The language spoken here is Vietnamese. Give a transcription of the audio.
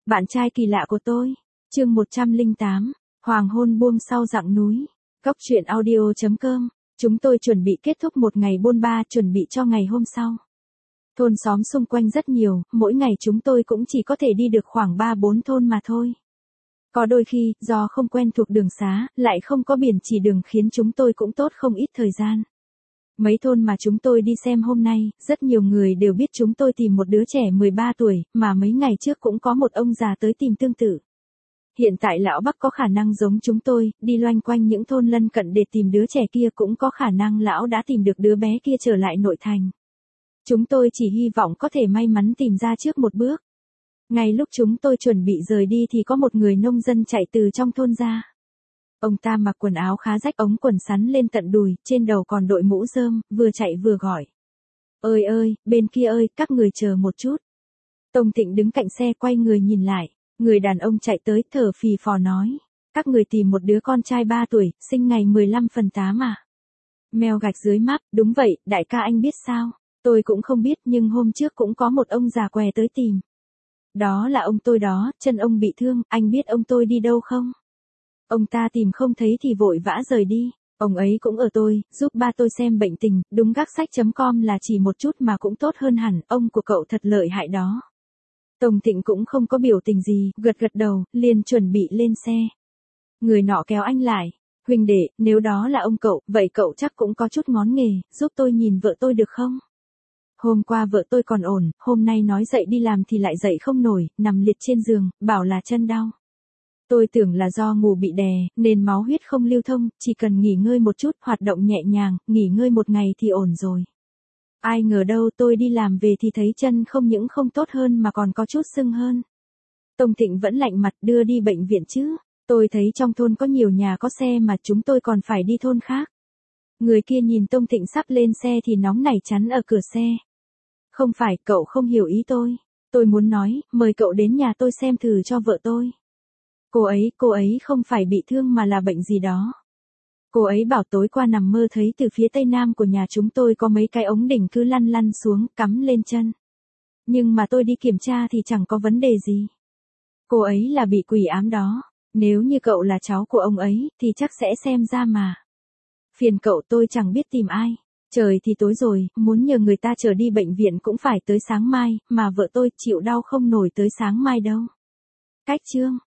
Bạn trai kỳ lạ của tôi. Chương 108. Hoàng hôn buông sau dặng núi. Cốc truyện audio.com. Chúng tôi chuẩn bị kết thúc một ngày bôn ba, chuẩn bị cho ngày hôm sau. Thôn xóm xung quanh rất nhiều, mỗi ngày chúng tôi cũng chỉ có thể đi được khoảng 3-4 thôn mà thôi. Có đôi khi, do không quen thuộc đường xá, lại không có biển chỉ đường khiến chúng tôi cũng tốt không ít thời gian. Mấy thôn mà chúng tôi đi xem hôm nay, rất nhiều người đều biết chúng tôi tìm một đứa trẻ 13 tuổi, mà mấy ngày trước cũng có một ông già tới tìm tương tự. Hiện tại lão Bắc có khả năng giống chúng tôi, đi loanh quanh những thôn lân cận để tìm đứa trẻ kia, cũng có khả năng lão đã tìm được đứa bé kia trở lại nội thành. Chúng tôi chỉ hy vọng có thể may mắn tìm ra trước một bước. Ngay lúc chúng tôi chuẩn bị rời đi thì có một người nông dân chạy từ trong thôn ra. Ông ta mặc quần áo khá rách, ống quần sắn lên tận đùi, trên đầu còn đội mũ rơm, vừa chạy vừa gọi. Ơi ơi, bên kia ơi, các người chờ một chút. Tông Thịnh đứng cạnh xe quay người nhìn lại. Người đàn ông chạy tới thở phì phò nói. Các người tìm một đứa con trai 3 tuổi, sinh ngày 15/8 à? Mèo gạch dưới map, đúng vậy, đại ca anh biết sao? Tôi cũng không biết, nhưng hôm trước cũng có một ông già què tới tìm. Đó là ông tôi đó, chân ông bị thương, anh biết ông tôi đi đâu không? Ông ta tìm không thấy thì vội vã rời đi. Ông ấy cũng ở tôi, giúp ba tôi xem bệnh tình, đúng gác sách.com là chỉ một chút mà cũng tốt hơn hẳn, ông của cậu thật lợi hại đó. Tông Thịnh cũng không có biểu tình gì, gật gật đầu, liền chuẩn bị lên xe. Người nọ kéo anh lại. Huynh đệ, nếu đó là ông cậu, vậy cậu chắc cũng có chút ngón nghề, giúp tôi nhìn vợ tôi được không? Hôm qua vợ tôi còn ổn, hôm nay nói dậy đi làm thì lại dậy không nổi, nằm liệt trên giường, bảo là chân đau. Tôi tưởng là do ngủ bị đè, nên máu huyết không lưu thông, chỉ cần nghỉ ngơi một chút, hoạt động nhẹ nhàng, nghỉ ngơi một ngày thì ổn rồi. Ai ngờ đâu tôi đi làm về thì thấy chân không những không tốt hơn mà còn có chút sưng hơn. Tông Thịnh vẫn lạnh mặt, đưa đi bệnh viện chứ. Tôi thấy trong thôn có nhiều nhà có xe mà chúng tôi còn phải đi thôn khác. Người kia nhìn Tông Thịnh sắp lên xe thì nóng nảy chắn ở cửa xe. Không phải, cậu không hiểu ý tôi. Tôi muốn nói, mời cậu đến nhà tôi xem thử cho vợ tôi. Cô ấy không phải bị thương mà là bệnh gì đó. Cô ấy bảo tối qua nằm mơ thấy từ phía tây nam của nhà chúng tôi có mấy cái ống đỉnh cứ lăn lăn xuống, cắm lên chân. Nhưng mà tôi đi kiểm tra thì chẳng có vấn đề gì. Cô ấy là bị quỷ ám đó. Nếu như cậu là cháu của ông ấy, thì chắc sẽ xem ra mà. Phiền cậu, tôi chẳng biết tìm ai. Trời thì tối rồi, muốn nhờ người ta chở đi bệnh viện cũng phải tới sáng mai, mà vợ tôi chịu đau không nổi tới sáng mai đâu. Cách chương.